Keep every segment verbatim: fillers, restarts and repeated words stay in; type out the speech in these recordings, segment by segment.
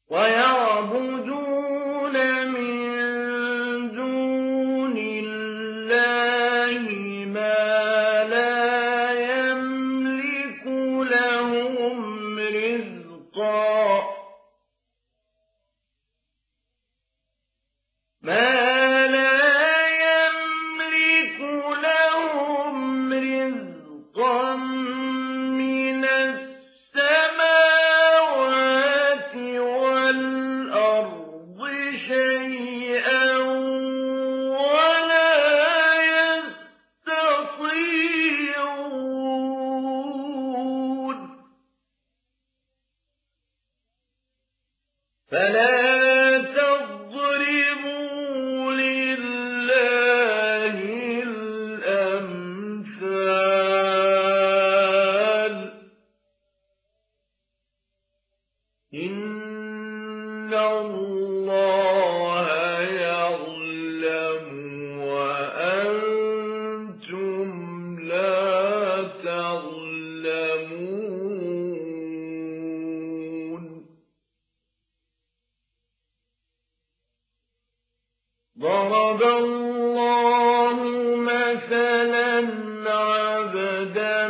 ويعبدون من دون الله ما لا يملك لهم رزقا ما لا يملك لهم رزقا من السماوات والأرض شيئا ولا يستطيعون فلا تضربوا لله الأمثال إن الله يعلم وأنتم لا تعلمون ضرب الله مثلا عبدا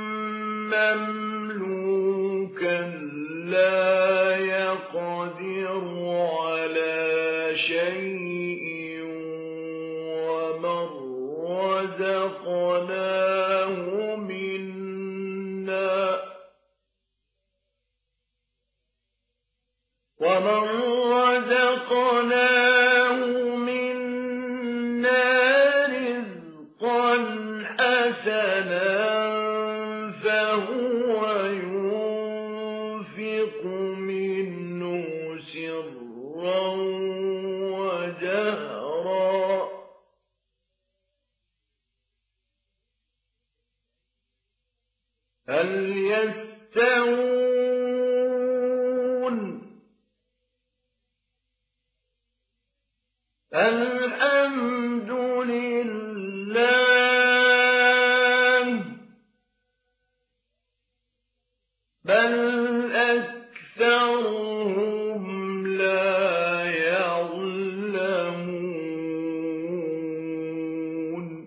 مملوكا لا يقدر على شيء ومن رزقناه منا ومن رزقناه منا رزقا حسنا فهو ينفق منه سرا وجهرا هل يستوون الحمد لله بل أكثرهم لا يعلمون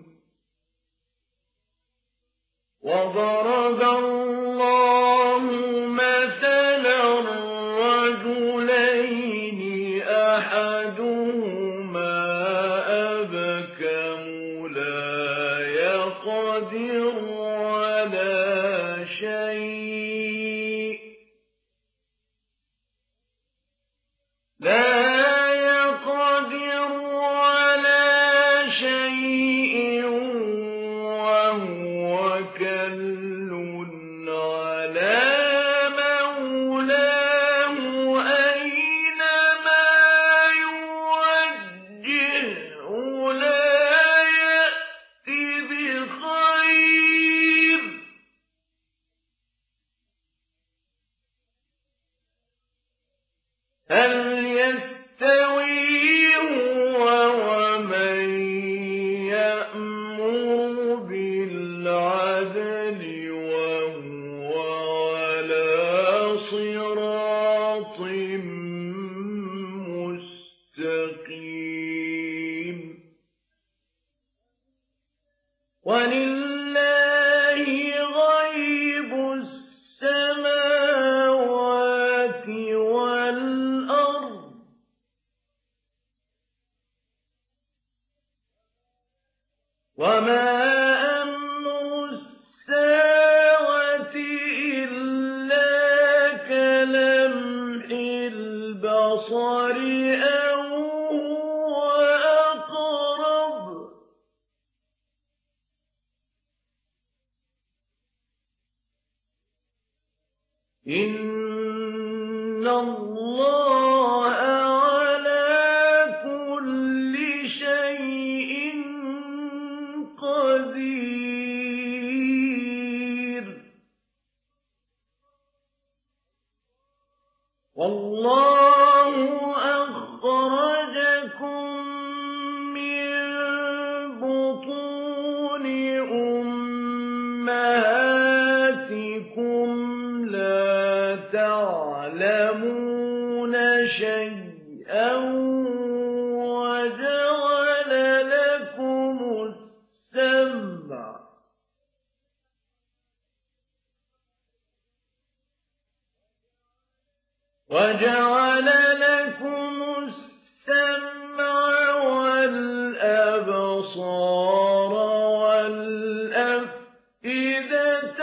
وضرب الله مثلا رجلين أحدهما أبكم لا يقدر على شيء لا يقدر على شيء وهو كل على مولاه أينما يوجهه لا يأتي بخير هل يستوي هو ومن يأمر بالعدل وهو على صراط مستقيم ولله غيب السماوات والأرض وما أمر الساعة إلا كلمح البصر أو هو أقرب إن الله على كل شيء قدير والله أخرجكم من بطون أمهاتكم لا تعلمون شيئا وجعل لكم السمع وجعل لكم السمع والأبصار والأفئدة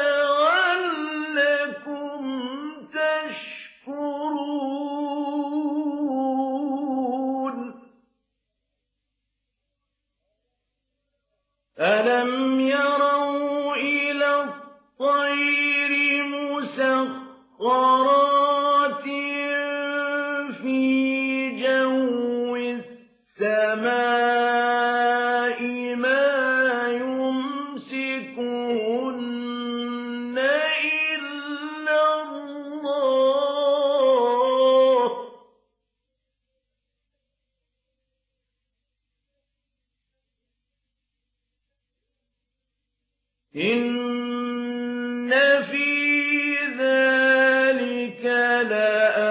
لعلكم تشكرون ألم يروا إلى الطير مسخرات في جو السماء ما يمسكهن إلا الله إن في ذلك لآية